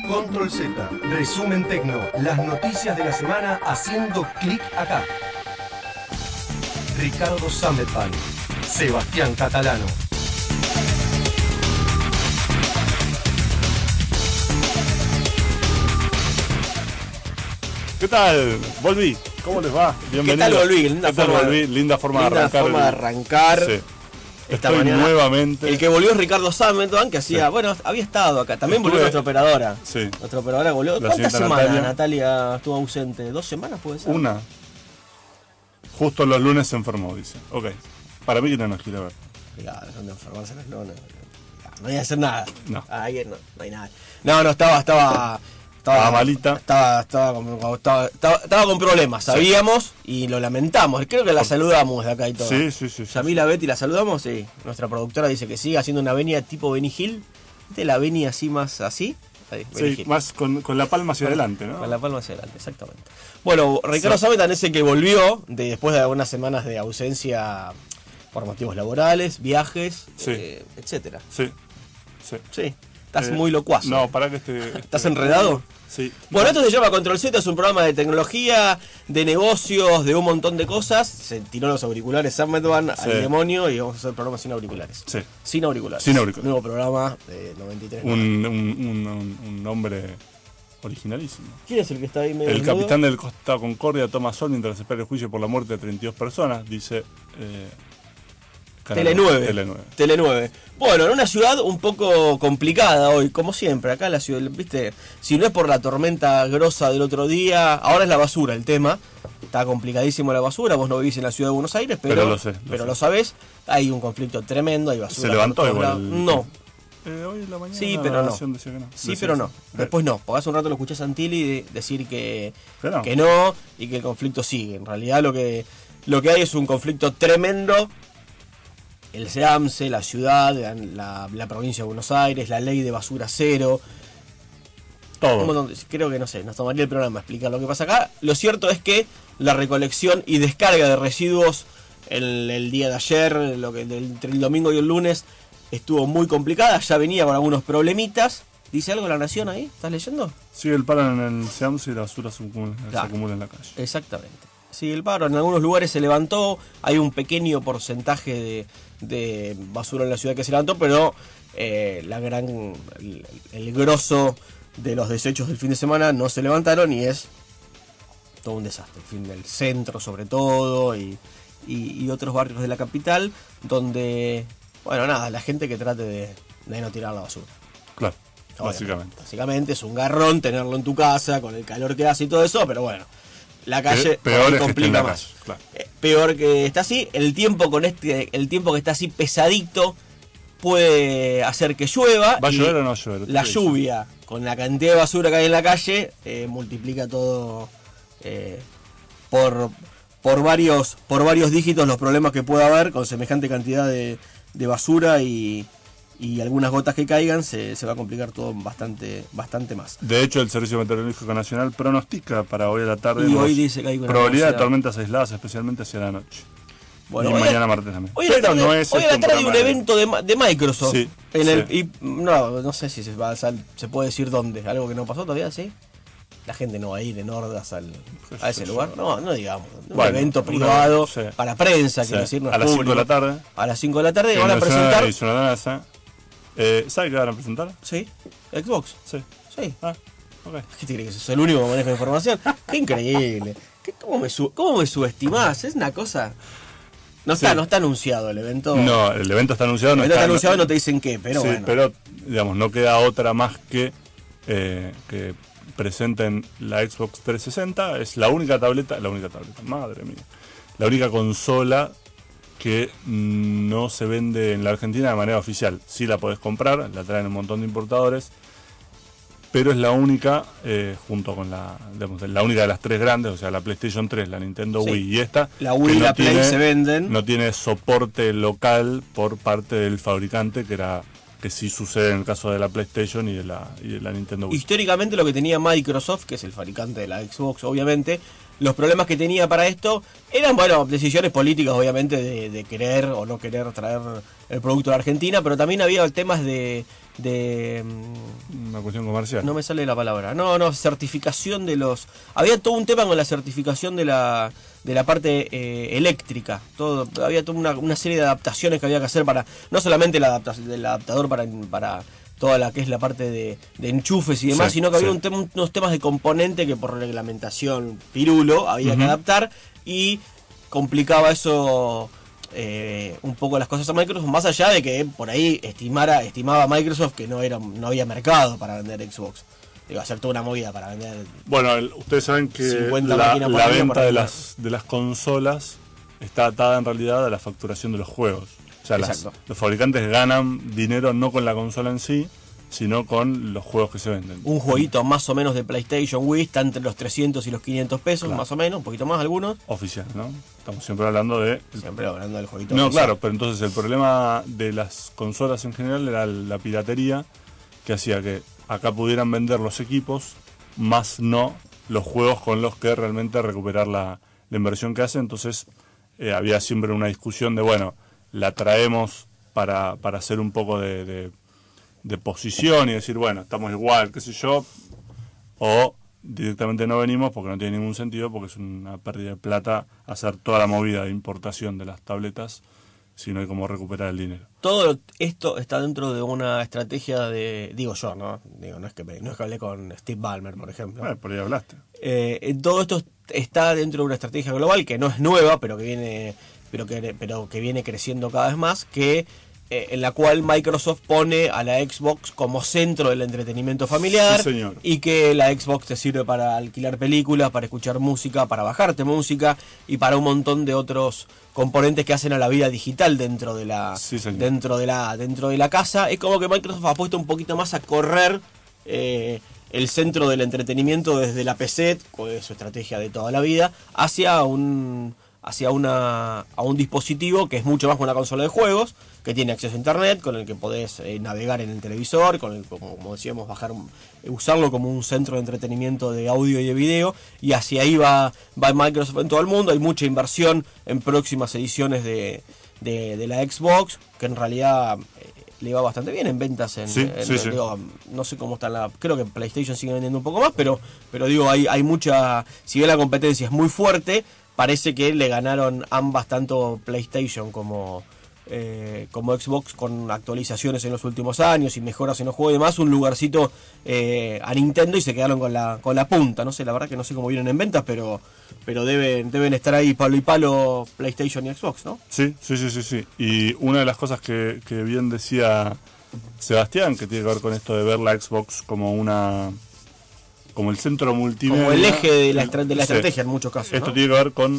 Control Z, resumen tecno, las noticias de la semana haciendo clic acá. Ricardo Sametban, Sebastián Catalano. ¿Qué tal? Volví. ¿Cómo les va? Bienvenido. ¿Qué tal volví? Linda forma de arrancar. Sí. Esta mañana nuevamente. El que volvió es Ricardo Sametban, que hacía, bueno, había estado acá. También volvió nuestra operadora. Sí. Nuestra operadora volvió. ¿Cuántas semanas Natalia estuvo ausente? ¿2 semanas puede ser? Una. Justo los lunes se enfermó, dice. Ok. Para mí que no nos quiere ver. Claro, son de enfermarse los lunes. No hay que hacer nada. No. No hay nada. No, estaba malita. Estaba con problemas, sabíamos y lo lamentamos. Creo que la saludamos de acá y todo. Sí. Yamila Betty la saludamos, sí. Nuestra productora dice que sigue haciendo una venia tipo Benny Hill. ¿Viste la venia así más así? Ahí, sí, más con la palma hacia adelante, ¿no? Con la palma hacia adelante, exactamente. Bueno, Ricardo Sametban es el que volvió después de algunas semanas de ausencia por motivos laborales, viajes, etcétera. Sí. Estás muy locuazo. No, para que ¿Estás enredado? Sí. Bueno, esto se llama Control Z, es un programa de tecnología, de negocios, de un montón de cosas. Se tiró los auriculares Sametban al demonio y vamos a hacer el programa sin auriculares. Sí. Sin auriculares. Nuevo programa de 93. Un nombre originalísimo. ¿Quién es el que está ahí medio El desnudo? capitán del Costa Concordia, Thomas Sol, mientras espera el juicio por la muerte de 32 personas, dice... Tele 9. Bueno, en una ciudad un poco complicada hoy, como siempre. Acá la ciudad, viste, si no es por la tormenta grosa del otro día, ahora es la basura el tema. Está complicadísimo la basura, vos no vivís en la ciudad de Buenos Aires, pero lo sabés. Hay un conflicto tremendo, hay basura. ¿Se levantó igual? No. Hoy en la mañana sí, pero no. Decía que no. Sí, pero no. Después no. Porque hace un rato lo escuché a Santilli decir que no y que el conflicto sigue. En realidad lo que hay es un conflicto tremendo. El SEAMSE, la ciudad, la provincia de Buenos Aires, la ley de basura cero. Todo. Creo que, no sé, nos tomaría el programa explicar lo que pasa acá. Lo cierto es que la recolección y descarga de residuos el día de ayer, entre el domingo y el lunes, estuvo muy complicada. Ya venía con algunos problemitas. ¿Dice algo La Nación ahí? ¿Estás leyendo? Sí, el paro en el SEAMSE y la basura se acumula en la calle. Exactamente. Sí, el paro en algunos lugares se levantó. Hay un pequeño porcentaje de basura en la ciudad que se levantó, pero el grosso de los desechos del fin de semana no se levantaron y es todo un desastre. El fin del centro sobre todo y otros barrios de la capital donde, bueno, nada, la gente que trate de no tirar la basura. Claro, obviamente. Básicamente es un garrón tenerlo en tu casa con el calor que hace y todo eso, pero bueno. La calle peor complica más. Claro. Peor que está así. El tiempo que está así pesadito puede hacer que llueva. ¿Va a llover o no va a llover? La lluvia, con la cantidad de basura que hay en la calle, multiplica todo por varios dígitos los problemas que pueda haber con semejante cantidad de basura y algunas gotas que caigan, se va a complicar todo bastante más. De hecho, el Servicio Meteorológico Nacional pronostica para hoy a la tarde y hoy dice que hay una probabilidad de tormentas aisladas, especialmente hacia la noche. Bueno, y mañana martes también. Hoy a la tarde hay un evento de Microsoft. Sí, no sé si se puede decir dónde. Algo que no pasó todavía, ¿sí? La gente no va a ir en hordas a ese lugar. No digamos. Un evento privado para prensa, quiero decir, no a las 5 de la tarde. A las 5 de la tarde van a presentar. ¿Sabe qué van a presentar? Sí. Xbox. Sí. Okay. ¿Qué te crees que sos el único que maneja información? ¡Qué increíble! ¿Cómo me subestimás? Es una cosa... No está anunciado el evento. No, el evento está anunciado. Está anunciado, no te dicen qué, pero sí, bueno. Pero, digamos, no queda otra más que presenten la Xbox 360. Es la única tableta, madre mía. La única consola que no se vende en la Argentina de manera oficial. Sí la podés comprar, la traen un montón de importadores, pero es la única, junto con la única de las tres grandes, o sea, la PlayStation 3, la Nintendo Wii y esta. La Wii y la Play se venden. No tiene soporte local por parte del fabricante, que sí sucede en el caso de la PlayStation y de la Nintendo Wii. Históricamente lo que tenía Microsoft, que es el fabricante de la Xbox, obviamente, los problemas que tenía para esto eran, bueno, decisiones políticas, obviamente, de querer o no querer traer el producto a la Argentina, pero también había temas de Una cuestión comercial. no me sale la palabra. No, certificación de los... Había todo un tema con la certificación de la parte eléctrica. Había toda una serie de adaptaciones que había que hacer para... No solamente el adaptador para toda la que es la parte de enchufes y demás, Sí, sino que había sí. unos temas de componente que por reglamentación pirulo había que adaptar y complicaba eso... un poco las cosas a Microsoft, más allá de que por ahí estimaba Microsoft que no había mercado para vender Xbox. Digo, hacer toda una movida para vender. Bueno, ustedes saben que 50 la máquinas por año venta para de vender. de las consolas está atada en realidad a la facturación de los juegos. O sea, Exacto. los fabricantes ganan dinero no con la consola en sí, sino con los juegos que se venden. Un jueguito más o menos de PlayStation Wii está entre los 300 y los 500 pesos, Claro. más o menos, un poquito más algunos. Oficial, ¿no? Estamos siempre hablando de... Siempre hablando del jueguito. No, oficial. claro, pero entonces el problema de las consolas en general era la piratería, que hacía que acá pudieran vender los equipos, más no los juegos con los que realmente recuperar la inversión que hace. Entonces había siempre una discusión de, bueno, la traemos para hacer un poco de posición y decir, bueno, estamos igual, qué sé yo, o directamente no venimos porque no tiene ningún sentido, porque es una pérdida de plata hacer toda la movida de importación de las tabletas si no hay cómo recuperar el dinero. Todo esto está dentro de una estrategia digo yo, ¿no? Digo, no es que hablé con Steve Ballmer, por ejemplo. Por ahí hablaste. Todo esto está dentro de una estrategia global que no es nueva, pero que viene creciendo cada vez más, en la cual Microsoft pone a la Xbox como centro del entretenimiento familiar. Sí, señor. Y que la Xbox te sirve para alquilar películas, para escuchar música, para bajarte música y para un montón de otros componentes que hacen a la vida digital dentro de la Sí, señor. dentro de la casa. Es como que Microsoft apuesta un poquito más a correr el centro del entretenimiento desde la PC, con su estrategia de toda la vida, hacia un dispositivo que es mucho más que una consola de juegos, que tiene acceso a internet, con el que podés navegar en el televisor, con el, como decíamos, usarlo como un centro de entretenimiento de audio y de video, y hacia ahí va Microsoft en todo el mundo. Hay mucha inversión en próximas ediciones de la Xbox, que en realidad le va bastante bien en ventas. Sí. Digo, no sé cómo está creo que PlayStation sigue vendiendo un poco más, pero digo, hay mucha, si bien la competencia es muy fuerte, parece que le ganaron ambas, tanto PlayStation como Xbox, con actualizaciones en los últimos años y mejoras en los juegos y demás, un lugarcito a Nintendo, y se quedaron con la punta. No sé, la verdad que no sé cómo vienen en ventas, pero deben estar ahí palo y palo PlayStation y Xbox, ¿no? Sí. Y una de las cosas que bien decía Sebastián, que tiene que ver con esto de ver la Xbox como el centro multimedia, Como el eje de la sí. estrategia en muchos casos, Esto ¿no? tiene que ver con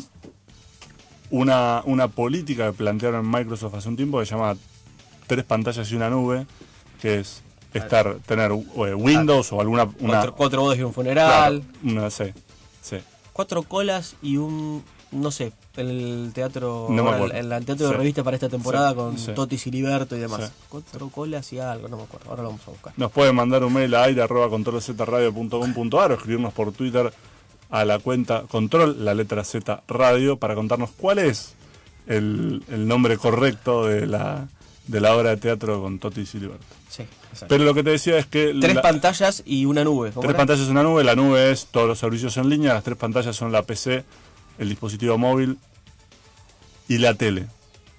una política que plantearon en Microsoft hace un tiempo, que se llama 3 pantallas y una nube, que es tener Windows o alguna... Cuatro bodas y un funeral. Claro, sí. 4 colas y un... No sé, el teatro... No me acuerdo. El teatro de Sí. revista para esta temporada, Sí, con sí. Totti Siliberto y demás. Sí. 4 colas y algo, no me acuerdo. Ahora lo vamos a buscar. Nos pueden mandar un mail a aire@controlzradio.com.ar o escribirnos por Twitter a la cuenta control, la letra Z radio, para contarnos cuál es el nombre correcto de la obra de teatro con Totti y Siliberto. Sí, exacto. Pero lo que te decía es que 3 pantallas y una nube. ¿Cómo 3 era? pantallas en una nube, la nube es todos los servicios en línea, las 3 pantallas son la PC, el dispositivo móvil y la tele.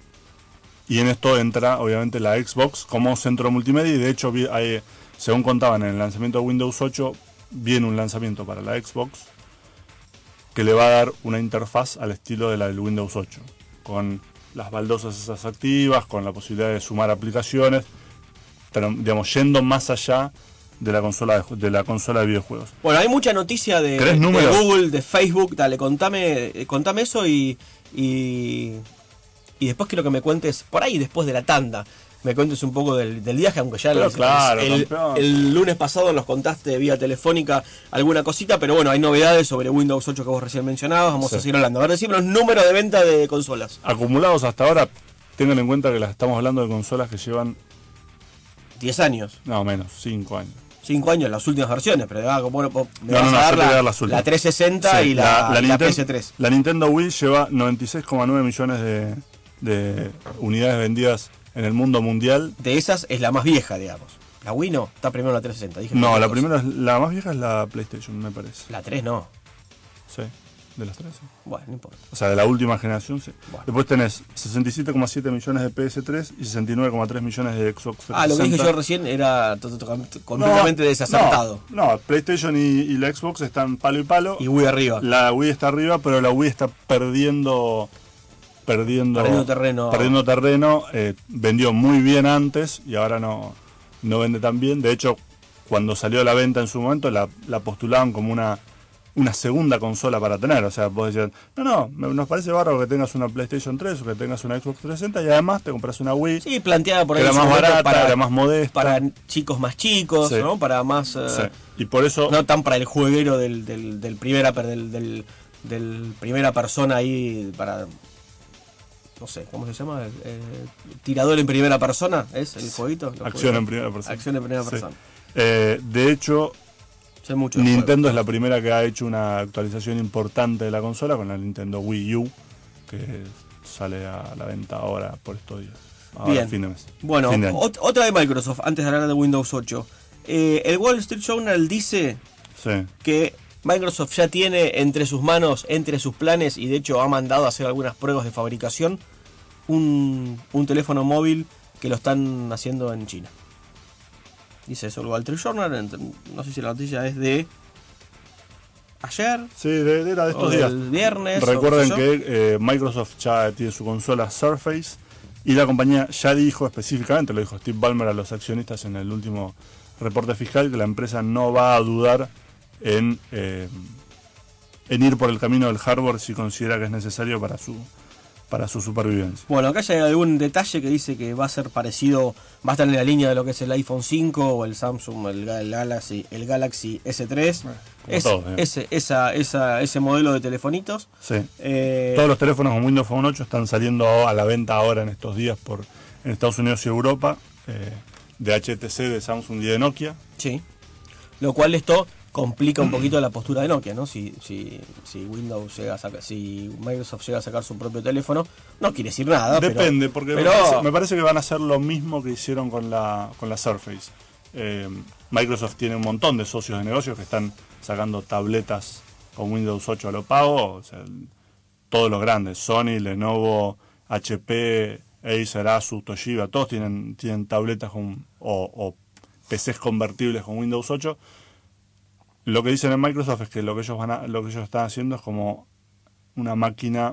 Y en esto entra obviamente la Xbox como centro multimedia, y de hecho según contaban en el lanzamiento de Windows 8, viene un lanzamiento para la Xbox que le va a dar una interfaz al estilo de la del Windows 8, con las baldosas esas activas, con la posibilidad de sumar aplicaciones, pero digamos yendo más allá de la consola de videojuegos. Bueno, hay mucha noticia de ¿Querés números? Google, de Facebook. Dale, contame eso y después quiero que me cuentes, por ahí después de la tanda, me cuentes un poco del viaje, aunque ya Pero claro, el campeón. lunes pasado nos contaste vía telefónica alguna cosita, pero bueno, hay novedades sobre Windows 8 que vos recién mencionabas. Vamos a seguir hablando. A ver, decime los números de venta de consolas. Acumulados hasta ahora, tengan en cuenta que estamos hablando de consolas que llevan 10 años. no menos, 5 años. 5 años las últimas versiones, pero me No, vas a yo te voy a dar dar las últimas. la 360 Sí, y la Nintendo, PS3. La Nintendo Wii lleva 96,9 millones de unidades vendidas en el mundo mundial. De esas es la más vieja, digamos. La Wii no, está primero la 360. Dije No, cualquier cosa. la más vieja es la PlayStation, me parece. La 3 no. Sí, de las tres. Sí. Bueno, no importa. O sea, de la última generación, sí. Bueno. Después tenés 67,7 millones de PS3 y 69,3 millones de Xbox 360. Lo que dije yo recién era completamente desacertado. No, PlayStation y la Xbox están palo y palo. Y Wii arriba. La Wii está arriba, pero la Wii está perdiendo terreno. Vendió muy bien antes y ahora no vende tan bien. De hecho, cuando salió a la venta en su momento, la postulaban como una segunda consola para tener. O sea, vos decías, nos parece bárbaro que tengas una PlayStation 3 o que tengas una Xbox 360 y además te compras una Wii. Sí, planteada por que ahí. era más barata, era más modesta. Para chicos más chicos, Sí. ¿no? Para más... Sí. Y por eso... No tan para el jueguero del primera persona ahí, para... No sé, ¿cómo se llama? Tirador en primera persona, ¿es el jueguito? Acción en primera persona. Acción en primera Sí. persona. De hecho, Sé mucho de Nintendo juego. es la primera que ha hecho una actualización importante de la consola con la Nintendo Wii U, que sale a la venta ahora por estos días. Ahora, Bien. fin de mes. Bueno, Fin de año. otra de Microsoft, antes de hablar de Windows 8. El Wall Street Journal dice Sí. que Microsoft ya tiene entre sus manos, entre sus planes, y de hecho ha mandado a hacer algunas pruebas de fabricación, un teléfono móvil que lo están haciendo en China. Dice eso el Wall Street Journal. No sé si la noticia es de ayer Sí, era de o estos días. del viernes. Recuerden o qué sé yo. que Microsoft ya tiene su consola Surface y la compañía ya dijo específicamente, lo dijo Steve Ballmer a los accionistas en el último reporte fiscal, que la empresa no va a dudar en ir por el camino del hardware si considera que es necesario para su supervivencia. Bueno, acá hay algún detalle que dice que va a ser parecido, va a estar en la línea de lo que es el iPhone 5 o el Samsung, el Galaxy S3. Todo, Ese modelo de telefonitos. Sí. Todos los teléfonos con Windows Phone 8 están saliendo a la venta ahora en estos días en Estados Unidos y Europa, de HTC, de Samsung y de Nokia. Sí. Lo cual esto complica un poquito la postura de Nokia, ¿no? Si Windows llega a sacar, si Microsoft llega a sacar su propio teléfono, no quiere decir nada. Depende, porque pero me parece que van a hacer lo mismo que hicieron con la Surface. Microsoft tiene un montón de socios de negocios que están sacando tabletas con Windows 8 a lo pago. O sea, todos los grandes, Sony, Lenovo, HP, Acer, Asus, Toshiba, todos tienen tabletas o PCs convertibles con Windows 8. Lo que dicen en Microsoft es que lo que ellos están haciendo es como una máquina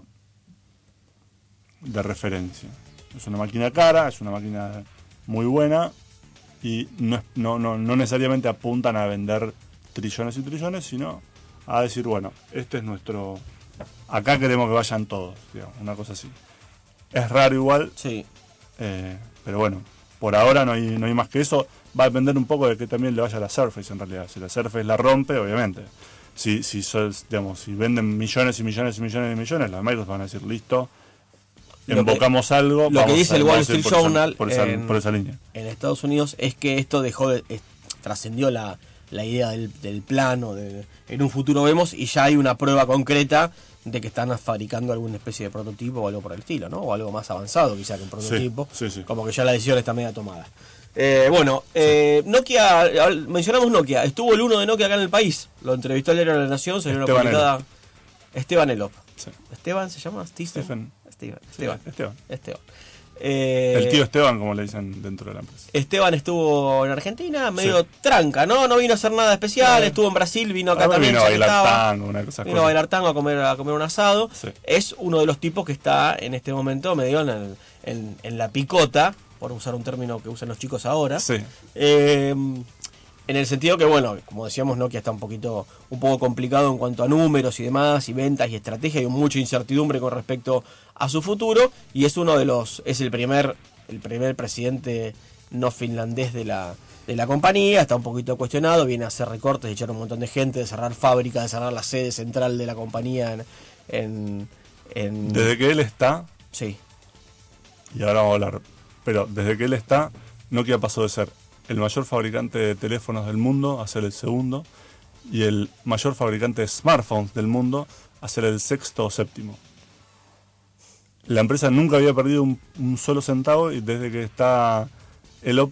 de referencia. Es una máquina cara, es una máquina muy buena y no necesariamente apuntan a vender trillones y trillones, sino a decir, bueno, este es nuestro... Acá queremos que vayan todos, digamos, una cosa así. Es raro igual, sí. Pero bueno, por ahora no hay más que eso. Va a depender un poco de que también le vaya a la Surface en realidad. Si la Surface la rompe, obviamente. Si venden millones y millones y millones y millones, los de Microsoft van a decir, listo, embocamos algo. Lo que dice el Wall Street Journal por esa línea. En Estados Unidos es que esto trascendió la idea del plano, en un futuro vemos, y ya hay una prueba concreta de que están fabricando alguna especie de prototipo o algo por el estilo, ¿no? O algo más avanzado quizá que un prototipo. Sí. Como que ya la decisión está media tomada. Nokia, mencionamos Nokia, estuvo el uno de Nokia acá en el país, lo entrevistó el diario de la Nación, se dio una publicada. Esteban Elop. Sí. ¿Esteban se llama? Esteban. El tío Esteban, como le dicen dentro de la empresa. Esteban estuvo en Argentina, medio tranca, ¿no? No vino a hacer nada especial, estuvo en Brasil, vino acá también. Vino a bailar tango, una cosa. Vino a bailar tango, a comer un asado. Sí. Es uno de los tipos que está en este momento medio en la picota, por usar un término que usan los chicos ahora. Sí. En el sentido que, bueno, como decíamos, Nokia está un poco complicado en cuanto a números y demás, y ventas y estrategia, hay mucha incertidumbre con respecto a su futuro, y es es el primer presidente no finlandés de la compañía, está un poquito cuestionado, viene a hacer recortes, de echar un montón de gente, de cerrar fábricas, de cerrar la sede central de la compañía Desde que él está, sí. y ahora vamos a hablar, pero desde que él está, Nokia pasó de ser el mayor fabricante de teléfonos del mundo a ser el segundo, y el mayor fabricante de smartphones del mundo a ser el sexto o séptimo. La empresa nunca había perdido un solo centavo, y desde que está Elop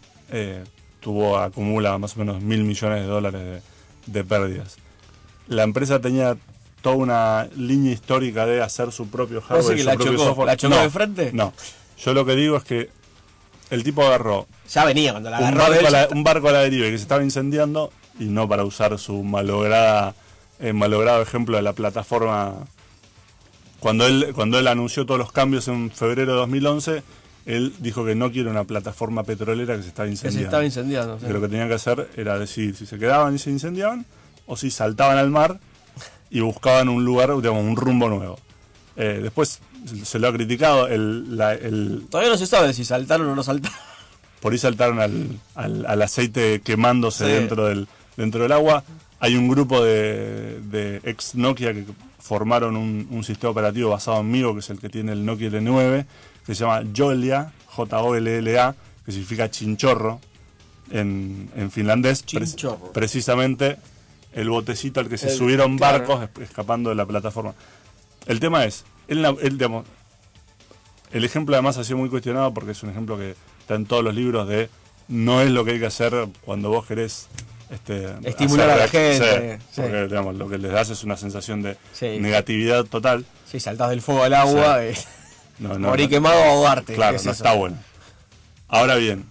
acumula más o menos $1.000 millones de pérdidas. La empresa tenía toda una línea histórica de hacer su propio hardware, que su propio software. ¿La chocó de frente? No, yo lo que digo es que el tipo agarró Ya venía cuando la agarró un barco a la deriva que se estaba incendiando, y no para usar su malogrado ejemplo de la plataforma. Cuando él anunció todos los cambios en febrero de 2011, él dijo que no quiere una plataforma petrolera que se estaba incendiando. Sí. Que lo que tenían que hacer era decidir si se quedaban y se incendiaban, o si saltaban al mar y buscaban un lugar, digamos, un rumbo nuevo. Después se lo ha criticado. Todavía no se sabe si saltaron o no saltaron. Por ahí saltaron al aceite quemándose dentro del agua. Hay un grupo de ex Nokia que formaron un sistema operativo basado en Migo, que es el que tiene el Nokia L9, que se llama Jolla, Jolla, que significa chinchorro en finlandés. Chinchorro. Precisamente el botecito al que se subieron barcos escapando de la plataforma. El tema es, digamos, el ejemplo además ha sido muy cuestionado porque es un ejemplo que está en todos los libros de no es lo que hay que hacer cuando vos querés estimular a la gente. Sí, porque digamos, lo que les das es una sensación de negatividad total. Sí, saltás del fuego al agua, morí quemado o ahogarte. Claro, no está bueno. Ahora bien,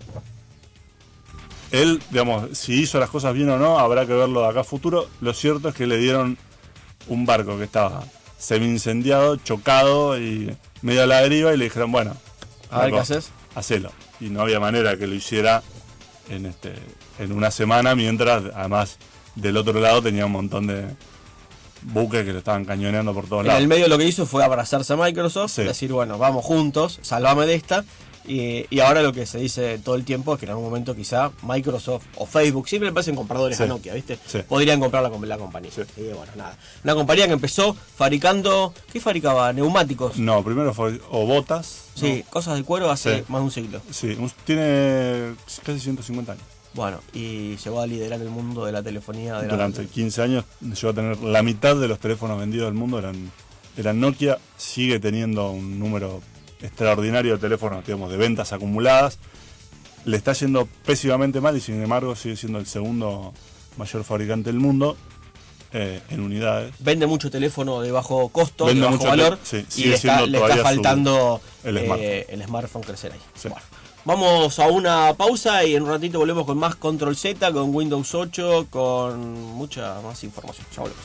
él, digamos, si hizo las cosas bien o no, habrá que verlo de acá a futuro. Lo cierto es que le dieron un barco que estaba semi-incendiado, chocado y medio a la deriva, y le dijeron, bueno, a ver qué haces. Hacelo. Y no había manera que lo hiciera en una semana, mientras además del otro lado tenía un montón de buques que lo estaban cañoneando por todos lados. En el medio lo que hizo fue abrazarse a Microsoft, Sí. decir, bueno, vamos juntos, salvame de esta. Y ahora lo que se dice todo el tiempo es que en algún momento quizá Microsoft o Facebook, siempre le parecen compradores Sí. a Nokia, ¿viste? Sí. Podrían comprar la compañía. Sí. Y bueno, nada. Una compañía que empezó fabricando, ¿qué fabricaba? Neumáticos. No, primero fue botas. Sí, cosas de cuero hace Sí. más de un siglo. Sí, tiene casi 150 años. Bueno, y llegó a liderar el mundo de la telefonía. Durante 15 años llegó a tener la mitad de los teléfonos vendidos del mundo eran Nokia. Sigue teniendo un número extraordinario de teléfonos, digamos, de ventas acumuladas. Le está yendo pésimamente mal, y sin embargo sigue siendo el segundo mayor fabricante del mundo en unidades. Vende mucho teléfono de bajo costo, Vende de bajo mucho valor, sí, y le está todavía faltando el smartphone crecer ahí. Sí. Bueno, vamos a una pausa y en un ratito volvemos con más Control Z, con Windows 8, con mucha más información. Ya volvemos.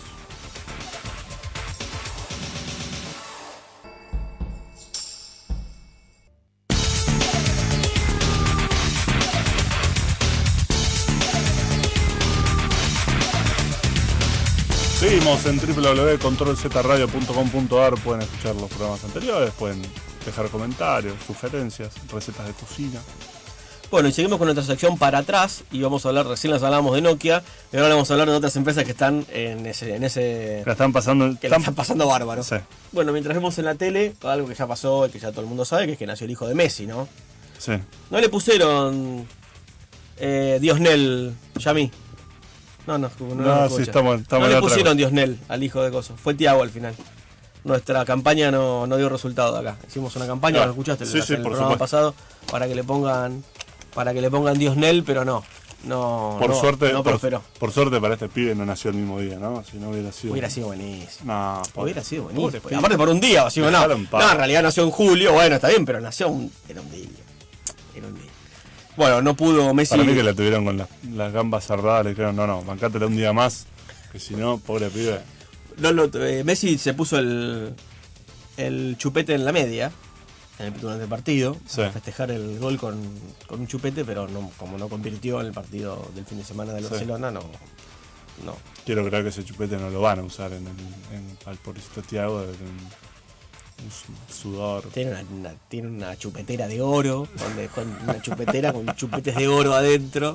Seguimos en www.controlzradio.com.ar. Pueden escuchar los programas anteriores, pueden dejar comentarios, sugerencias, recetas de cocina. Bueno, y seguimos con nuestra sección para atrás, y vamos a hablar, recién les hablamos de Nokia, y ahora vamos a hablar de otras empresas que están en ese La están pasando. que la están pasando bárbaro. Sí, Bueno, mientras vemos en la tele, algo que ya pasó y que ya todo el mundo sabe, que es que nació el hijo de Messi, ¿no? sí. No le pusieron Diosnel, Yami. No, lo Sí, escucha. estamos No en le otra pusieron cosa. Diosnel al hijo de Coso. Fue Tiago al final. Nuestra campaña no dio resultado acá. Hicimos una campaña, Ah, ¿lo escuchaste? sí, sí, el por programa supuesto. pasado, para que le pongan Diosnel, pero no Suerte, prosperó. por suerte para este pibe no nació el mismo día, ¿no? Si no hubiera sido. Hubiera sido buenísimo. No, Hubiera sido pobre buenísimo. pibe. Aparte por un día, así, no, Dejalo en paz. en realidad nació en julio, bueno, está bien, pero nació era un día. Era un día. Bueno, no pudo Messi. Para mí que la tuvieron con las gambas cerradas, le dijeron, no, bancátela un día más, que si no, pobre pibe. Messi se puso el chupete en la media durante el partido, Sí. a festejar el gol con un chupete, pero como no convirtió en el partido del fin de semana del Sí. Barcelona, no. Quiero creer que ese chupete no lo van a usar al pobrecito Thiago, de un sudor. Tiene una chupetera de oro, con una chupetera con chupetes de oro adentro.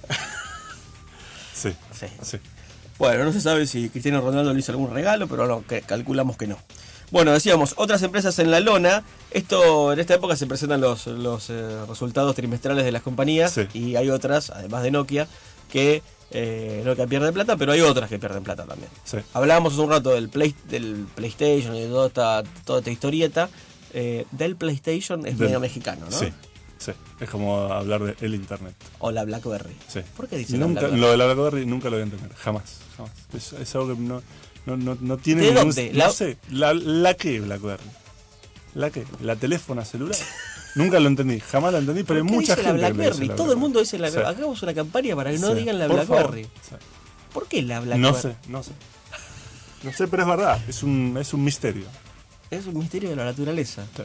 Sí, Sí. sí. Bueno, no se sabe si Cristiano Ronaldo le hizo algún regalo, pero no, calculamos que no. Bueno, decíamos, otras empresas en la lona. Esto, en esta época se presentan los resultados trimestrales de las compañías. Sí. Y hay otras, además de Nokia, que Nokia pierde plata, pero hay otras que pierden plata también. Sí. Hablábamos hace un rato del PlayStation y de toda esta historieta. Del PlayStation es medio mexicano, ¿no? Sí, sí. Es como hablar de el Internet. O la BlackBerry. Sí. ¿Por qué dicen Nunca, la BlackBerry? lo de la BlackBerry nunca lo voy a entender. Jamás. Es algo que no tiene ¿De ningún... dónde? No sé. ¿La qué BlackBerry? ¿La qué? ¿La teléfona celular? Nunca lo entendí. Jamás lo entendí, pero hay ¿Por qué mucha dice gente la que le BlackBerry? dice la Todo el mundo dice la Sí. BlackBerry. Hagamos una campaña para que no Sí. digan la Por BlackBerry. favor. Sí. ¿Por qué la BlackBerry? No sé. No sé, pero es verdad. Es un misterio. Es un misterio de la naturaleza. Sí.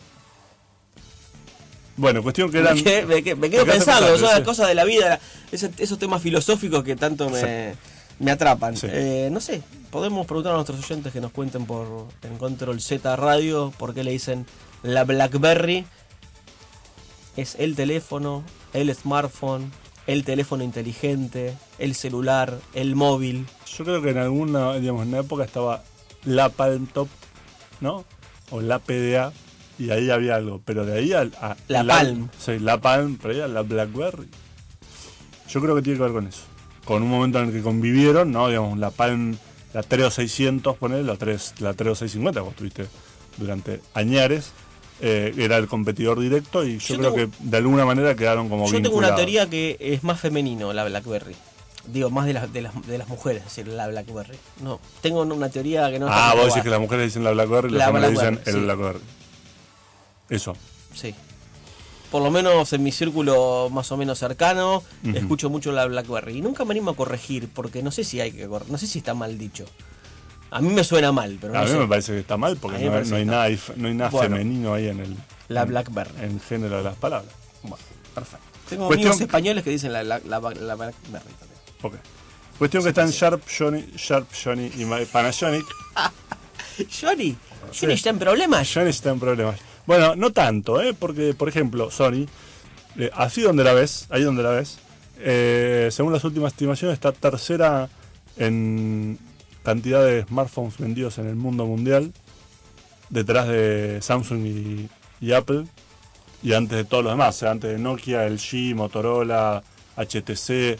Bueno, cuestión que eran... Me quedo Te quedaste pensando, son las sí. cosas de la vida, esos temas filosóficos que tanto me atrapan. Sí. No sé, podemos preguntar a nuestros oyentes que nos cuenten en Control Z Radio por qué le dicen la BlackBerry. Es el teléfono, el smartphone, el teléfono inteligente, el celular, el móvil. Yo creo que en alguna, digamos, en una época estaba la Palm Top, ¿no? O la PDA, y ahí había algo. Pero de ahí a La Palm. Sí, la Palm, pero ahí a la BlackBerry. Yo creo que tiene que ver con eso. Con un momento en el que convivieron, ¿no? Digamos, la Palm, la 3600, ponele, la 3650, vos tuviste durante añares. Era el competidor directo y yo creo que de alguna manera quedaron como Yo vinculados. tengo una teoría que es más femenino la BlackBerry. Digo, más de las mujeres, es decir, la BlackBerry. No, tengo una teoría que no está Vos comprobada. decís que las mujeres dicen la BlackBerry y los La hombres dicen BlackBerry, el sí. BlackBerry. Eso. Sí. Por lo menos en mi círculo más o menos cercano, Ujú. escucho mucho la BlackBerry. Y nunca me animo a corregir, porque no sé si no sé si está mal dicho. A mí me suena mal, pero no A mí sé. me parece que está mal porque A mí me no parece hay que nada, está no hay nada Bueno. femenino ahí en La BlackBerry. el género de las palabras. Bueno, perfecto. Tengo Cuestión- amigos españoles que dicen la BlackBerry también. Ok. Cuestión que están Sharp, Johnny y Panasonic. Johnny Sí. está en problemas. Johnny está en problemas. Bueno, no tanto, porque, por ejemplo, Sony, así donde la ves, ahí donde la ves, según las últimas estimaciones, está tercera en cantidad de smartphones vendidos en el mundo mundial, detrás de Samsung y Apple, y antes de todos los demás, o sea, antes de Nokia, LG, Motorola, HTC,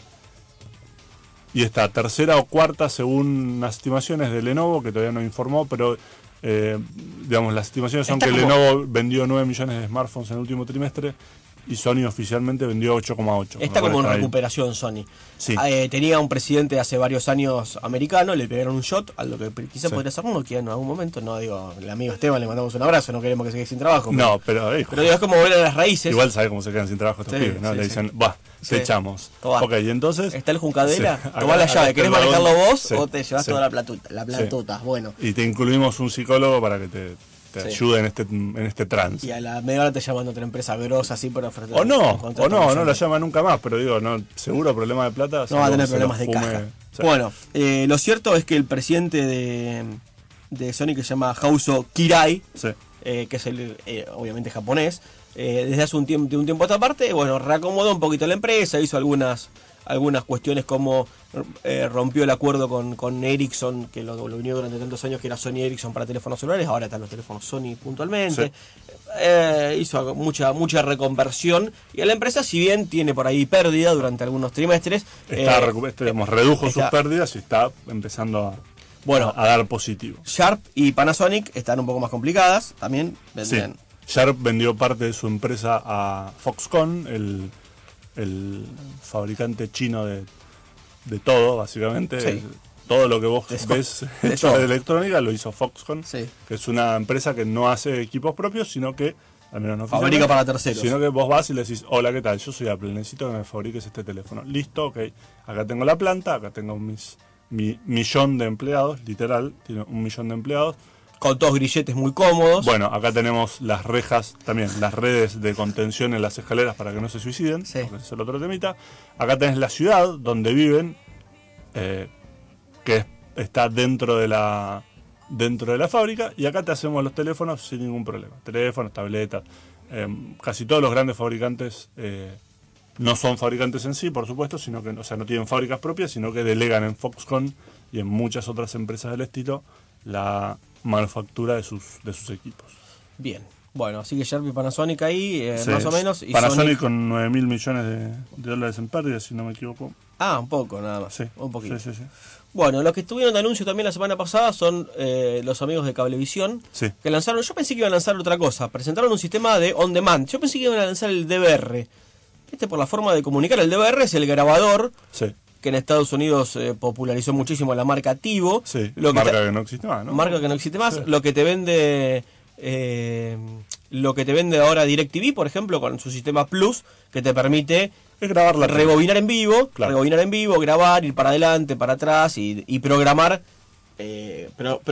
y está tercera o cuarta según las estimaciones de Lenovo, que todavía no informó, pero digamos, las estimaciones son Está que como- Lenovo vendió 9 millones de smartphones en el último trimestre y Sony oficialmente vendió 8,8. Está como en Están ahí. recuperación Sony. Sí. Tenía un presidente hace varios años americano, le pegaron un shot, a lo que quizás Sí. podría ser Nokia en algún momento. No digo, el amigo Esteban le mandamos un abrazo, no queremos que se quede sin trabajo. No, pero Pero digo, es como volver a las raíces. igual sabe cómo se quedan sin trabajo estos Sí, pibes, ¿no? sí, Le sí. dicen, va, Sí. te echamos. Tomá. Ok, y entonces... Está el Juncadela, Sí, tomá la acá llave, está ¿querés el vagón. manejarlo vos Sí, o te llevas sí. toda la platuta? Bueno. Y te incluimos un psicólogo para que te Sí. ayude en este trance. Y a la media hora te llaman de otra empresa grosa así para ofrecer. O no, un contrato no la millonario. llama nunca más, pero digo, no, seguro problema de plata. No va a tener se lo problemas de fume. caja. Sí. Bueno, lo cierto es que el presidente de Sony, que se llama Hauso Kirai, Sí. que es el obviamente japonés, desde hace un tiempo a esta parte, bueno, reacomodó un poquito la empresa, hizo algunas cuestiones como rompió el acuerdo con Ericsson, que lo unió durante tantos años, que era Sony Ericsson para teléfonos celulares, ahora están los teléfonos Sony puntualmente. Hizo mucha reconversión y a la empresa, si bien tiene por ahí pérdida durante algunos trimestres, Redujo sus está- pérdidas y está empezando Bueno. a dar positivo. Sharp y Panasonic están un poco más complicadas, también Sí. vendrían. Sharp vendió parte de su empresa a Foxconn, el fabricante chino de todo, básicamente. Sí. Todo lo que vos De- ves de hecho todo. de electrónica lo hizo Foxconn, Sí. que es una empresa que no hace equipos propios, sino que, al menos no Fabrica oficialmente, para terceros. Sino que vos vas y le decís, hola, ¿qué tal? Yo soy Apple, necesito que me fabriques este teléfono. Listo, ok. Acá tengo la planta, acá tengo mi millón de empleados, literal, tiene 1 millón de empleados. Con todos grilletes muy cómodos. Bueno, acá tenemos las rejas, también las redes de contención en las escaleras para que no se suiciden, Sí. porque ese es el otro temita. Acá tenés la ciudad donde viven, que está dentro de la fábrica, y acá te hacemos los teléfonos sin ningún problema. Teléfonos, tabletas, casi todos los grandes fabricantes no son fabricantes en sí, por supuesto, sino que, o sea, no tienen fábricas propias, sino que delegan en Foxconn y en muchas otras empresas del estilo la manufactura de sus equipos. Bien. Bueno, así que Sharp y Panasonic ahí, Sí, más o menos. Y Panasonic Sonic con 9.000 millones de dólares en pérdidas, si no me equivoco. un poco nada más. Sí, Un poquito. sí. Bueno, los que estuvieron de anuncio también la semana pasada son los amigos de Cablevisión, Sí. que lanzaron, yo pensé que iban a lanzar otra cosa, presentaron un sistema de on demand, yo pensé que iban a lanzar el DVR, por la forma de comunicar, el DVR es el grabador, Sí, que en Estados Unidos popularizó muchísimo la marca Tivo, sí. lo que Marca que no existe más, ¿no? marca que no existe más, Sí. lo que te vende ahora DirecTV, por ejemplo, con su sistema Plus, que te permite Es grabar la tele. rebobinar en vivo, Claro. grabar, ir para adelante, para atrás y programar, que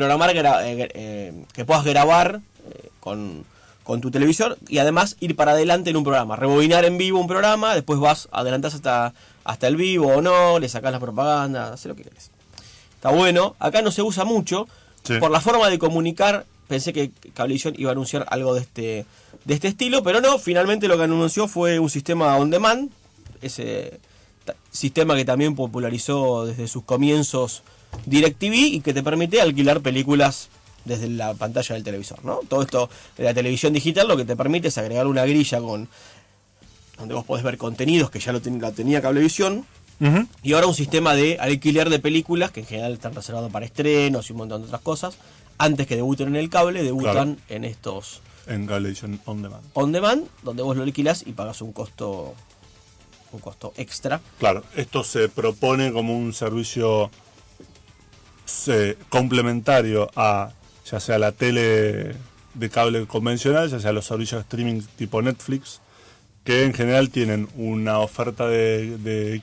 puedas grabar con tu televisor y además ir para adelante en un programa, rebobinar en vivo un programa, después adelantás hasta el vivo o no, le sacás la propaganda, haces lo que querés. Está bueno, acá no se usa mucho, Sí. por la forma de comunicar, pensé que Cablevisión iba a anunciar algo de este estilo, pero no, finalmente lo que anunció fue un sistema on demand, ese sistema que también popularizó desde sus comienzos DirecTV y que te permite alquilar películas desde la pantalla del televisor, ¿no? Todo esto de la televisión digital lo que te permite es agregar una grilla donde vos podés ver contenidos que ya la tenía Cablevisión, Ujú. y ahora un sistema de alquiler de películas que en general están reservados para estrenos y un montón de otras cosas. Antes que debuten en el cable, debutan en estos En Cablevisión On Demand. on demand, donde vos lo alquilás y pagas un costo extra. Claro, esto se propone como un servicio complementario a ya sea la tele de cable convencional, ya sea los servicios de streaming tipo Netflix, que en general tienen una oferta de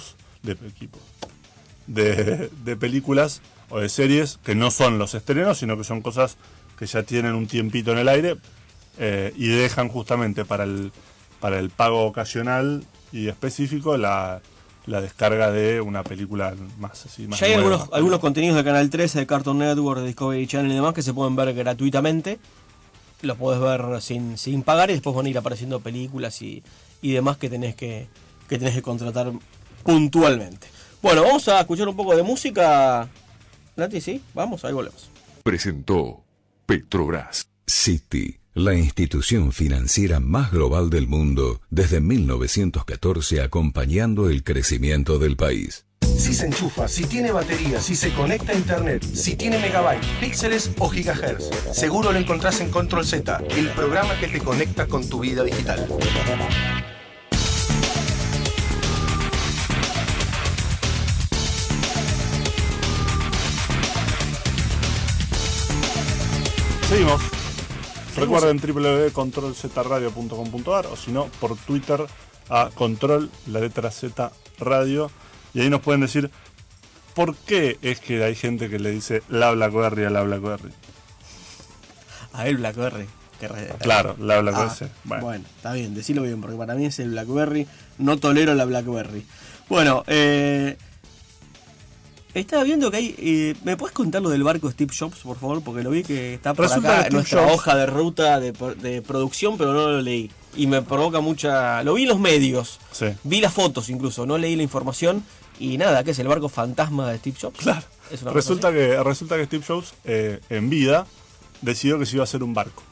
películas o de series que no son los estrenos, sino que son cosas que ya tienen un tiempito en el aire y dejan justamente para el pago ocasional y específico la descarga de una película más así, más Ya hay nueva. algunos contenidos de Canal 13, de Cartoon Network, de Discovery Channel y demás que se pueden ver gratuitamente. Los podés ver sin pagar y después van a ir apareciendo películas y demás que tenés que contratar puntualmente. Bueno, vamos a escuchar un poco de música. Nati, ¿sí? Vamos, ahí volvemos. Presentó Petrobras City, la institución financiera más global del mundo desde 1914, acompañando el crecimiento del país. Si se enchufa, si tiene batería, si se conecta a internet, si tiene megabytes, píxeles o gigahertz, seguro lo encontrás en Control Z, el programa que te conecta con tu vida digital. Seguimos. Recuerden www.controlzradio.com.ar o si no, por Twitter a control, la letra Z radio. Y ahí nos pueden decir por qué es que hay gente que le dice la BlackBerry a la BlackBerry. A el BlackBerry. Claro, la BlackBerry. Bueno, está bien, decilo bien, porque para mí es el BlackBerry. No tolero la BlackBerry. Bueno, estaba viendo que hay... ¿me puedes contar lo del barco Steve Jobs, por favor? Porque lo vi que está por Resulta acá que en nuestra Steve Jobs- hoja de ruta de producción, pero no lo leí. Y me provoca mucha... Lo vi en los medios. Sí. Vi las fotos incluso, no leí la información. Y nada, ¿qué es el barco fantasma de Steve Jobs? Claro. ¿Es una Resulta cosa que Steve Jobs en vida decidió que se iba a hacer un barco.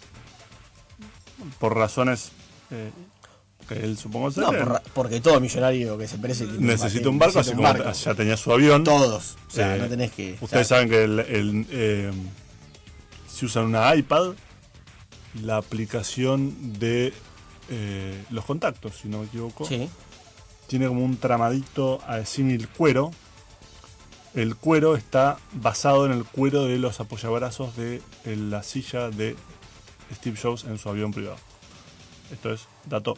Por razones que él supongo así? ser. No, porque todo millonario que se parece... tiene Necesita un barco, así necesita un como barco. ya tenía su avión. Todos. O sea, Eh, no tenés que... Ustedes saben que si usan una iPad, la aplicación de los contactos, si no me equivoco, Sí. tiene como un tramadito a símil cuero. El cuero está basado en el cuero de los apoyabrazos de la silla de Steve Jobs en su avión privado. Esto es dato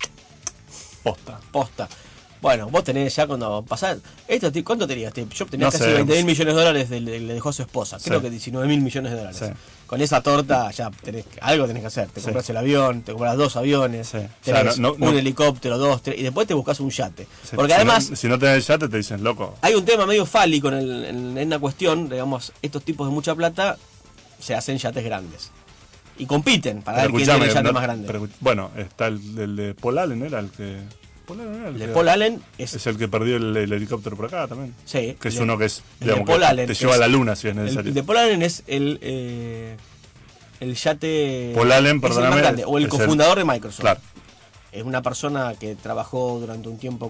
posta. Bueno, vos tenés ya cuando pasás... ¿Cuánto tenía Steve Jobs? Tenía No casi sé. 20.000 millones de dólares, le dejó a su esposa. Creo Sí. que 19.000 millones de dólares. Sí. Con esa torta ya algo tenés que hacer. Te Sí. compras el avión, te compras 2 aviones, Sí. tenés O sea, no- un helicóptero, 2, 3, y después te buscas un yate. Sí. Porque Si además... si no tenés yate, te dicen loco. Hay un tema medio fálico en una cuestión, digamos, estos tipos de mucha plata se hacen yates grandes. Y compiten para ver quién tiene el yate más grande. Bueno, está el de Paul Allen, era el que Paul Allen era El de Paul Allen es el que perdió el helicóptero por acá también. Sí. Que es uno que es, el de digamos, Paul que Allen te lleva a la luna si es necesario. El de Paul Allen es el yate... Paul Allen, es el perdóname, más grande, o el es cofundador de Microsoft. Claro. Es una persona que trabajó durante un tiempo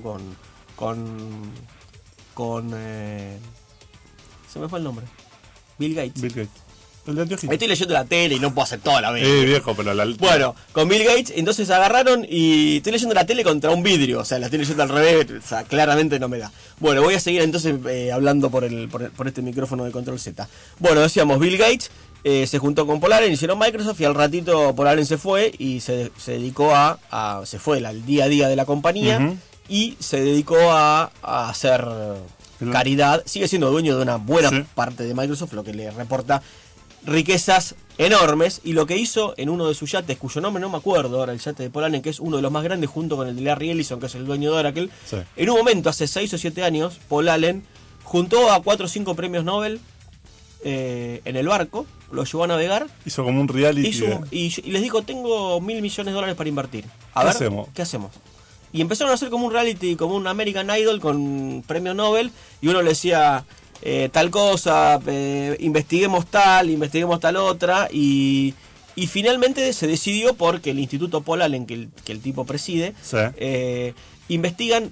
con se me fue el nombre. Bill Gates. Bill Gates. El de anteojito. Estoy leyendo la tele y no puedo hacer toda la vez. Viejo, pero Bueno, con Bill Gates, entonces agarraron y estoy leyendo la tele contra un vidrio. O sea, la estoy leyendo al revés, o sea, claramente no me da. Bueno, voy a seguir entonces hablando por este micrófono de Control Z. Bueno, decíamos, Bill Gates se juntó con Paul Allen, hicieron Microsoft y al ratito Paul Allen se fue y se dedicó se fue al día a día de la compañía y se dedicó a hacer caridad. Sigue siendo dueño de una buena parte de Microsoft, lo que le reporta riquezas enormes, y lo que hizo en uno de sus yates, cuyo nombre no me acuerdo ahora, el yate de Paul Allen, que es uno de los más grandes junto con el de Larry Ellison, que es el dueño de Oracle, en un momento, hace 6 o 7 años, Paul Allen juntó a 4 o 5 premios Nobel en el barco, lo llevó a navegar, hizo como un reality y les dijo, tengo $1.000 millones para invertir. ¿Qué hacemos? Y empezaron a hacer como un reality, como un American Idol con premio Nobel, y uno le decía tal cosa, investiguemos tal otra, y finalmente se decidió porque el Instituto Paul Allen, que el tipo preside, investigan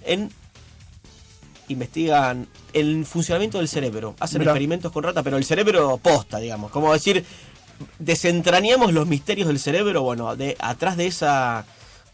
el funcionamiento del cerebro, hacen experimentos con ratas, pero el cerebro posta, digamos, como decir, desentrañamos los misterios del cerebro. Bueno, atrás de esa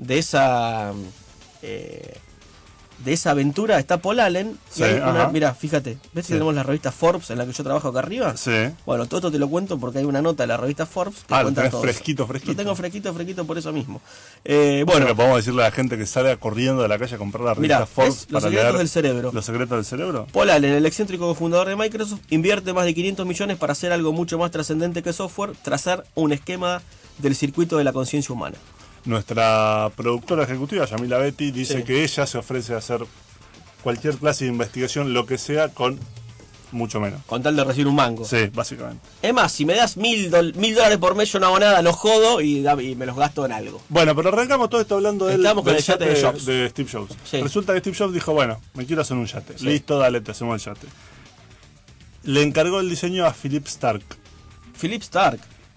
aventura está Paul Allen. Mira, fíjate, ¿ves que tenemos la revista Forbes en la que yo trabajo acá arriba? Sí. Bueno, todo esto te lo cuento porque hay una nota de la revista Forbes que cuenta todo. Fresquito. Lo tengo fresquito por eso mismo. Bueno, que podemos decirle a la gente que salga corriendo de la calle a comprar la revista Forbes para leer Los secretos del cerebro. Paul Allen, el excéntrico fundador de Microsoft, invierte más de 500 millones para hacer algo mucho más trascendente que software, trazar un esquema del circuito de la conciencia humana. Nuestra productora ejecutiva, Yamila Betty, dice que ella se ofrece a hacer cualquier clase de investigación, lo que sea, con mucho menos. Con tal de recibir un mango. Sí, básicamente. Es más, si me das $1.000 por mes, yo no hago nada, no jodo y me los gasto en algo. Bueno, pero arrancamos todo esto hablando del yate de Steve Jobs. Sí. Resulta que Steve Jobs dijo, bueno, me quiero hacer un yate. Sí. Listo, dale, te hacemos el yate. Le encargó el diseño a Philip Stark. Philip Stark.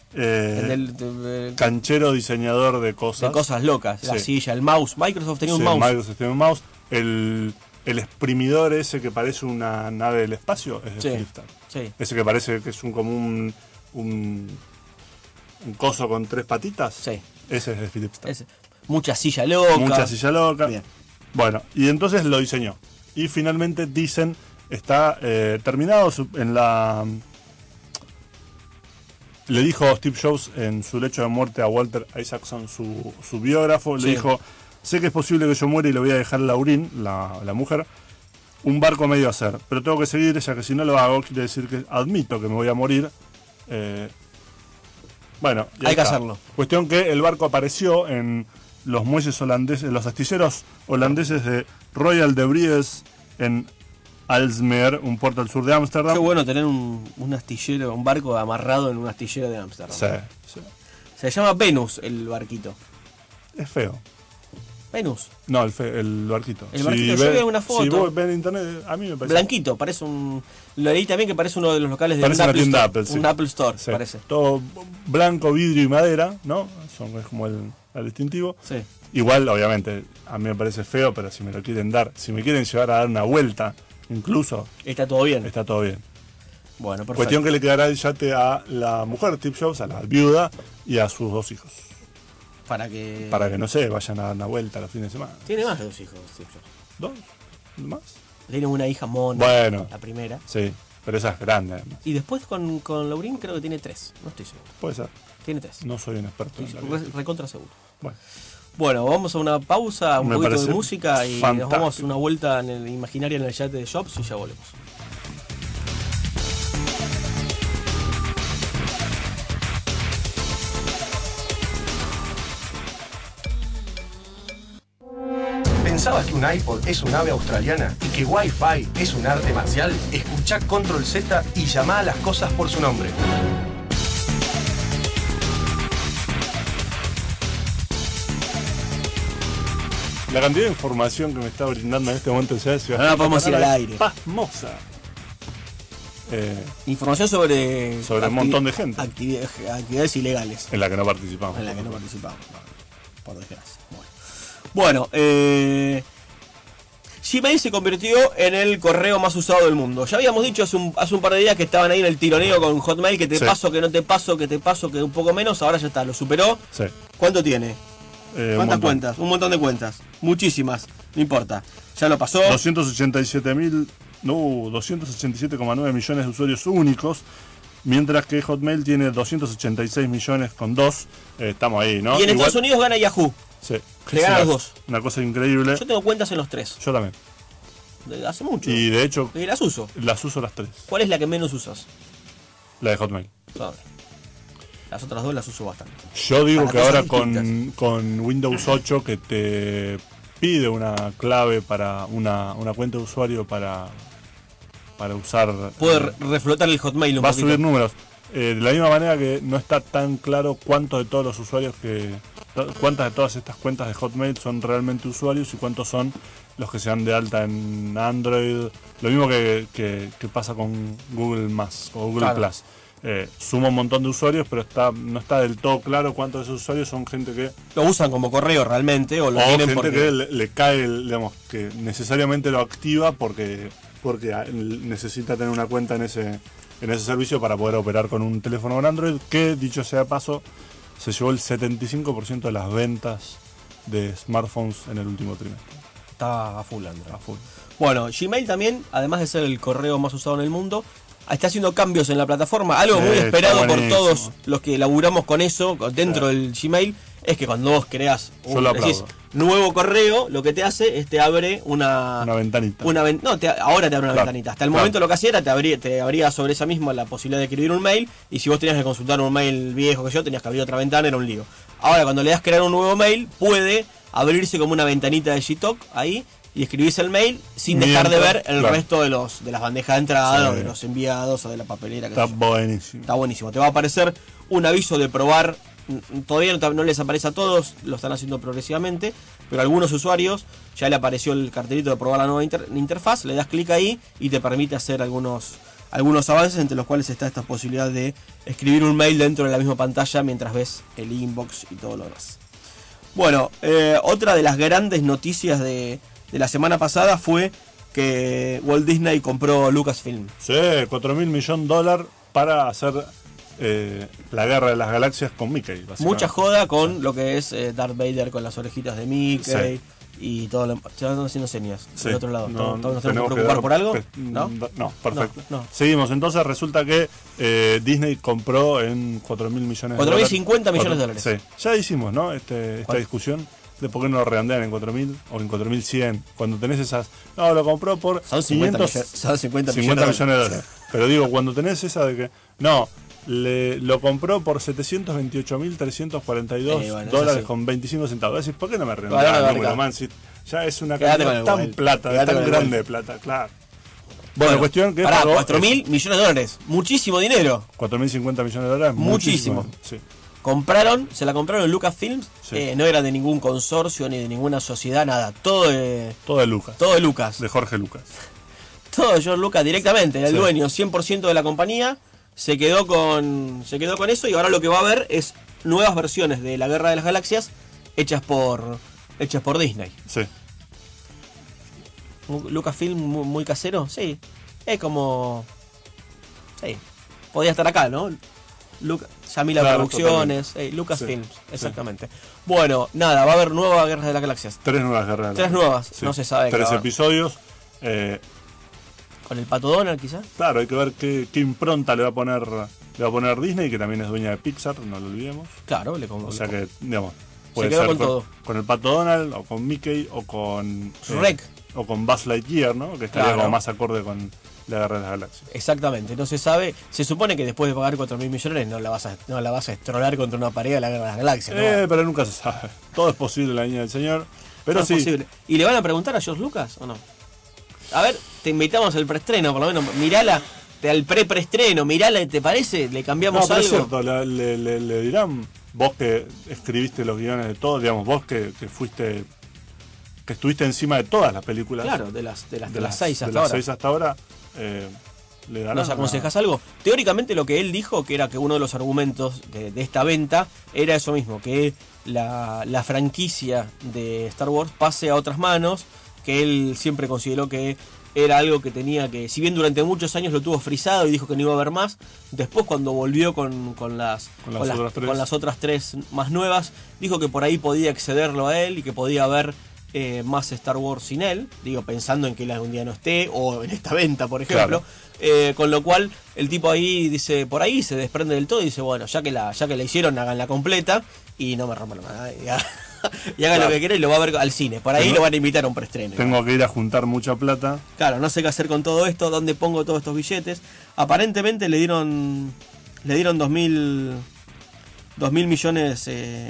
Canchero diseñador de cosas. De cosas locas. La silla, el mouse. Microsoft tenía un mouse. Microsoft tenía un mouse. El exprimidor ese que parece una nave del espacio es de Philip Stark. Sí. Ese que parece que es como un coso con 3 patitas. Sí. Ese es de Philip Stark. Mucha silla loca. Bien. Bueno, y entonces lo diseñó. Y finalmente dicen, está terminado en la... Le dijo Steve Jobs en su lecho de muerte a Walter Isaacson, su biógrafo, le dijo, sé que es posible que yo muera y le voy a dejar a Laurín, la mujer, un barco medio a hacer, pero tengo que seguir, ya que si no lo hago, quiere decir que admito que me voy a morir. Bueno, hay que hacerlo. Cuestión que el barco apareció en los muelles holandeses, los astilleros holandeses de Royal de Vries en Aalsmeer, un puerto al sur de Ámsterdam. Qué bueno tener un astillero, un barco amarrado en un astillero de Ámsterdam. Sí. Se llama Venus el barquito. Es feo. Venus. No, el barquito. El barquito, yo veo una foto. Si vos ves en internet, a mí me parece. Blanquito, parece lo leí también que parece uno de los locales de parece un una Apple tienda Store. Apple, sí. Un Apple Store, sí. Parece. Todo blanco, vidrio y madera, ¿no? Es como el distintivo. Sí. Igual, obviamente, a mí me parece feo, pero si me lo quieren dar, si me quieren llevar a dar una vuelta, incluso. Está todo bien. Está todo bien. Bueno, perfecto. Cuestión que le quedará el yate a la mujer, Steve Jobs, a la viuda y a sus 2 hijos. Para que no sé, vayan a dar una vuelta los fines de semana. Tiene más de 2 hijos, Steve Jobs. ¿2? ¿Más? Tiene una hija mona. Bueno. La primera. Sí, pero esa es grande además. Y después con Laurín creo que tiene 3. No estoy seguro. Puede ser. Tiene 3. No soy un experto en la vida. Recontra seguro. Bueno, vamos a una pausa, un poquito de música y fantástico. nos vamos a una vuelta imaginaria en el yate de Jobs y ya volvemos. ¿Pensabas que un iPod es un ave australiana y que Wi-Fi es un arte marcial? Escuchá Control Z y llamá a las cosas por su nombre. La cantidad de información que me está brindando en este momento ya es... No la podemos ir al aire. Pasmosa. Información sobre un montón de gente. Actividades ilegales. En la que no participamos. Por desgracia. Bueno, Gmail se convirtió en el correo más usado del mundo. Ya habíamos dicho hace un par de días que estaban ahí en el tironeo con Hotmail, que te paso, que no te paso, que te paso, que un poco menos. Ahora ya está, lo superó. Sí. ¿Cuánto tiene? ¿Cuántas cuentas? Un montón de cuentas. Muchísimas. No importa. Ya lo pasó. 287,9 millones de usuarios únicos. Mientras que Hotmail tiene 286 millones con 2. Estamos ahí, ¿no? Y en Estados Unidos gana Yahoo. Sí. Le gana los dos. Una cosa increíble. Yo tengo cuentas en los tres. Yo también. Hace mucho. Y de hecho... Y las uso. Las uso las tres. ¿Cuál es la que menos usas? La de Hotmail. Las otras dos las uso bastante. Yo digo Para que ahora cosas con Windows 8 que te pide una clave para una cuenta de usuario para usar... Puede reflotar el Hotmail un va poquito. A subir números. De la misma manera que no está tan claro cuántos de todos los usuarios cuántas de todas estas cuentas de Hotmail son realmente usuarios y cuántos son los que se dan de alta en Android. Lo mismo que pasa con Google Más o Google Plus. Suma un montón de usuarios, pero no está del todo claro cuántos de esos usuarios son gente que lo usan como correo realmente o lo tienen gente porque... que le cae, digamos, que necesariamente lo activa porque necesita tener una cuenta en ese servicio para poder operar con un teléfono con Android, que dicho sea de paso se llevó el 75% de las ventas de smartphones en el último trimestre. Está a full Android. A full. Bueno, Gmail también, además de ser el correo más usado en el mundo, está haciendo cambios en la plataforma, algo muy esperado por todos los que laburamos con eso dentro del Gmail. Es que cuando vos creás decís, nuevo correo, lo que te hace es te abre una ventanita. Ahora te abre una ventanita. Hasta el momento lo que hacía era te abría sobre esa misma la posibilidad de escribir un mail, y si vos tenías que consultar un mail viejo que yo, tenías que abrir otra ventana, era un lío. Ahora cuando le das crear un nuevo mail, puede abrirse como una ventanita de Gtalk ahí y escribís el mail sin dejar de ver el resto de las bandejas de entrada, o de los enviados o de la papelera. Está buenísimo. Está buenísimo. Te va a aparecer un aviso de probar. Todavía no les aparece a todos, lo están haciendo progresivamente, pero a algunos usuarios ya le apareció el cartelito de probar la nueva interfaz, le das clic ahí y te permite hacer algunos avances, entre los cuales está esta posibilidad de escribir un mail dentro de la misma pantalla mientras ves el inbox y todo lo demás. Bueno, otra de las grandes noticias de la semana pasada fue que Walt Disney compró Lucasfilm. Sí, $4.000 millones para hacer la guerra de las galaxias con Mickey. Mucha joda con lo que es Darth Vader con las orejitas de Mickey y todo lo... Se van haciendo señas del otro lado. ¿Nos tenemos que preocupar por algo? No, perfecto. No. Seguimos, entonces resulta que Disney compró en $4.000 millones. 4.050 millones de dólares. Sí. Ya hicimos, ¿no? Esta discusión de por qué no lo redondean en 4.000 o en 4.100. Cuando tenés esas... No, lo compró por son 50 millones de dólares. Sí. Pero digo, cuando tenés esa de que... No, lo compró por $728.342 dólares con 25 centavos. Decís, ¿por qué no me redondean el número, man? Si ya es una cantidad tan grande de plata, claro. Bueno, la cuestión que... Pará, 4.000 millones de dólares. Muchísimo dinero. 4.050 millones de dólares. Muchísimo. Sí. Se la compraron en Lucasfilms, no era de ningún consorcio ni de ninguna sociedad, nada. Todo de Lucas. Todo de Lucas. De Jorge Lucas. Todo de George Lucas directamente, era el dueño 100% de la compañía. Se quedó con eso, y ahora lo que va a haber es nuevas versiones de la Guerra de las Galaxias hechas por Disney. Sí. Lucasfilm muy casero, sí. Es como... Sí. Podía estar acá, ¿no? Yamila Producciones, Lucasfilms, exactamente. Bueno, nada, va a haber nuevas Guerras de las Galaxias. 3 nuevas Guerras de las Galaxias. 3 nuevas, no se sabe. 3 episodios. ¿Con el Pato Donald quizás? Claro, hay que ver qué impronta le va a poner Disney, que también es dueña de Pixar, no lo olvidemos. Claro, o sea que, digamos, puede ser con todo. Con el Pato Donald, o con Mickey, o con Shrek. O con Buzz Lightyear, ¿no? Que estaría como más acorde con la Guerra de las Galaxias. Exactamente, no se sabe. Se supone que después de pagar 4.000 millones no la vas a estrolar contra una pared de la Guerra de las Galaxias, ¿no? Pero nunca se sabe. Todo es posible en la línea del Señor. Pero todo sí. Es posible. ¿Y le van a preguntar a George Lucas o no? A ver, te invitamos al preestreno, por lo menos, mirala, al preestreno, mirala, ¿te parece? ¿Le cambiamos algo? Es cierto, le dirán, vos que escribiste los guiones de todo, digamos, vos que fuiste que estuviste encima de todas las películas. Claro, de las 6 hasta de las ahora. 6 hasta ahora, le darán ¿Nos aconsejas algo? Teóricamente lo que él dijo, que era que uno de los argumentos de esta venta era eso mismo, que la franquicia de Star Wars pase a otras manos, que él siempre consideró que era algo que tenía que, si bien durante muchos años lo tuvo frisado y dijo que no iba a haber más, después cuando volvió con las otras 3 más nuevas, dijo que por ahí podía excederlo a él y que podía haber más Star Wars sin él, digo, pensando en que él algún día no esté, o en esta venta, por ejemplo. Claro. Con lo cual, el tipo ahí dice, por ahí se desprende del todo y dice, bueno, ya que la hicieron, hagan la completa y no me rompan la mano. Y hagan lo que quieran y lo va a ver al cine. Por ahí lo van a invitar a un preestreno. Tengo que ir a juntar mucha plata. Claro, no sé qué hacer con todo esto, dónde pongo todos estos billetes. Aparentemente le dieron 2.000 millones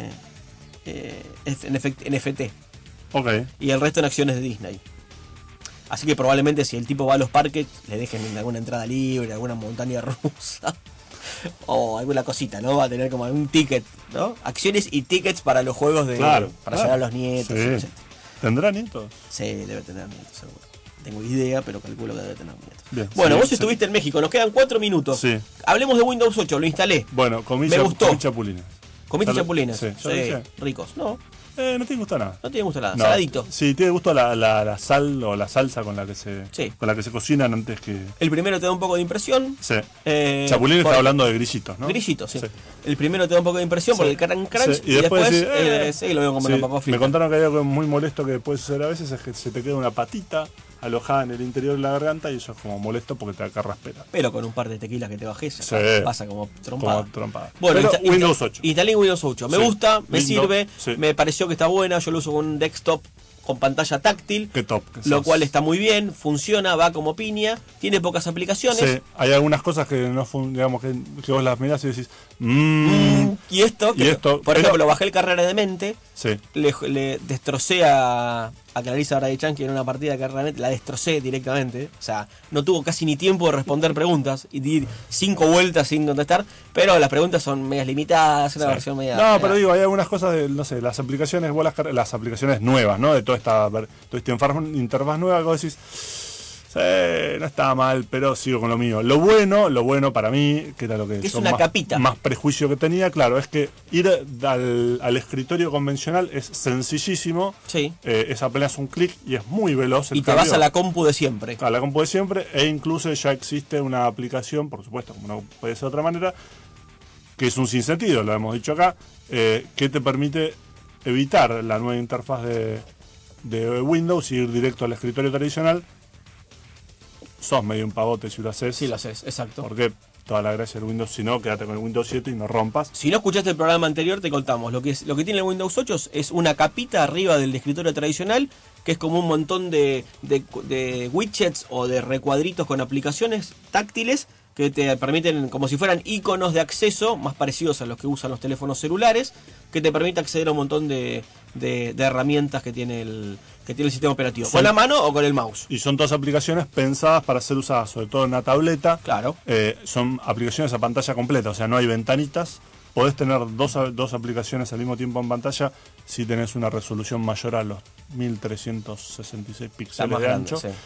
NFT. Ok. Y el resto en acciones de Disney. Así que probablemente si el tipo va a los parques, le dejen alguna entrada libre, alguna montaña rusa. O alguna cosita, ¿no? Va a tener como un ticket, ¿no? Acciones y tickets para los juegos para llevar a los nietos. Sí. ¿Tendrá nietos? Sí, debe tener nietos, seguro. Tengo idea, pero calculo que debe tener nietos. Bien, bueno, vos estuviste en México, nos quedan 4 minutos. Sí. Hablemos de Windows 8, lo instalé. Bueno, me gustó. Comí chapulines. ¿Comiste chapulines? Sí. Ricos. No. No tiene gusto a nada. No tiene gusto a nada. No. Saladito. Sí, tiene gusto a la sal o la salsa con la que se cocinan antes que... El primero te da un poco de impresión. Sí. Chapulín está hablando de grillitos, ¿no? Grillitos, sí. El primero te da un poco de impresión por el crunch. Y después lo veo como una papa frita. Me contaron que hay algo muy molesto que puede suceder a veces, es que se te queda una patita alojada en el interior de la garganta y eso es como molesto porque te da carraspera. Pero con un par de tequilas que te bajes, pasa como trompada. Bueno, Windows 8. Instalé Windows 8. Me gusta, me sirve, me pareció que está buena. Yo lo uso con un desktop con pantalla táctil, lo cual está muy bien, funciona, va como piña, tiene pocas aplicaciones. Sí, hay algunas cosas que no digamos que vos las mirás y decís, y esto, por ejemplo, bajé el Carrera de Mente, sí. le destrocé a Clarissa Baradichan, que en una partida de Carrera de Mente, la destrocé directamente, o sea, no tuvo casi ni tiempo de responder preguntas y di 5 vueltas sin contestar, pero las preguntas son medias limitadas, una versión media... No, pero digo, hay algunas cosas de, no sé, las aplicaciones, las aplicaciones nuevas, ¿no? De toda esta interfaz nueva que vos decís, no estaba mal, pero sigo con lo mío. Lo bueno para mí, que era lo que es una capita. Más prejuicio que tenía, claro, es que ir al escritorio convencional es sencillísimo. Sí. Es apenas un clic y es muy veloz. Y te vas a la compu de siempre. A la compu de siempre, e incluso ya existe una aplicación, por supuesto, como no puede ser de otra manera, que es un sinsentido, lo hemos dicho acá, que te permite evitar la nueva interfaz de Windows y ir directo al escritorio tradicional. Sos medio un pavote si lo haces. Sí, lo haces, exacto. Porque toda la gracia del Windows, si no, quédate con el Windows 7 y no rompas. Si no escuchaste el programa anterior, te contamos. Lo que tiene el Windows 8 es una capita arriba del escritorio tradicional, que es como un montón de widgets o de recuadritos con aplicaciones táctiles que te permiten, como si fueran iconos de acceso, más parecidos a los que usan los teléfonos celulares, que te permite acceder a un montón de herramientas que tiene el sistema operativo. ¿Con la mano o con el mouse? Y son todas aplicaciones pensadas para ser usadas, sobre todo en una tableta. Claro. Son aplicaciones a pantalla completa, o sea, no hay ventanitas. Podés tener dos aplicaciones al mismo tiempo en pantalla si tenés una resolución mayor a los 1366 píxeles de ancho. Sí.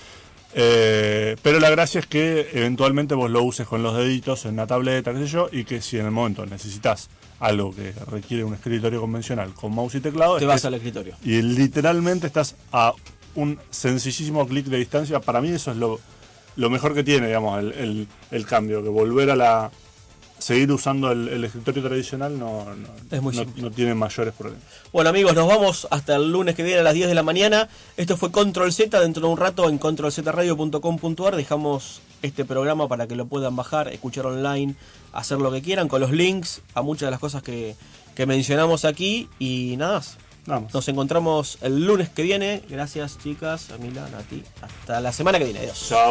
Pero la gracia es que eventualmente vos lo uses con los deditos en una tableta, qué sé yo, y que si en el momento necesitas algo que requiere un escritorio convencional con mouse y teclado, te vas al escritorio. Y literalmente estás a un sencillísimo clic de distancia. Para mí eso es lo mejor que tiene, digamos, el cambio, que volver a seguir usando el escritorio tradicional no tiene mayores problemas. Bueno, amigos, nos vamos hasta el lunes que viene a las 10 de la mañana. Esto fue Control Z. Dentro de un rato en controlzradio.com.ar dejamos este programa para que lo puedan bajar, escuchar online, hacer lo que quieran con los links a muchas de las cosas que mencionamos aquí. Y nada más. Vamos. Nos encontramos el lunes que viene. Gracias, chicas, a Milan, a ti. Hasta la semana que viene. Adiós. Chao.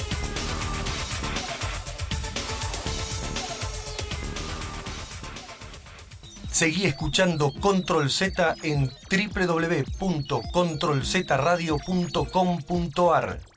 Seguí escuchando Control Z en www.controlzradio.com.ar.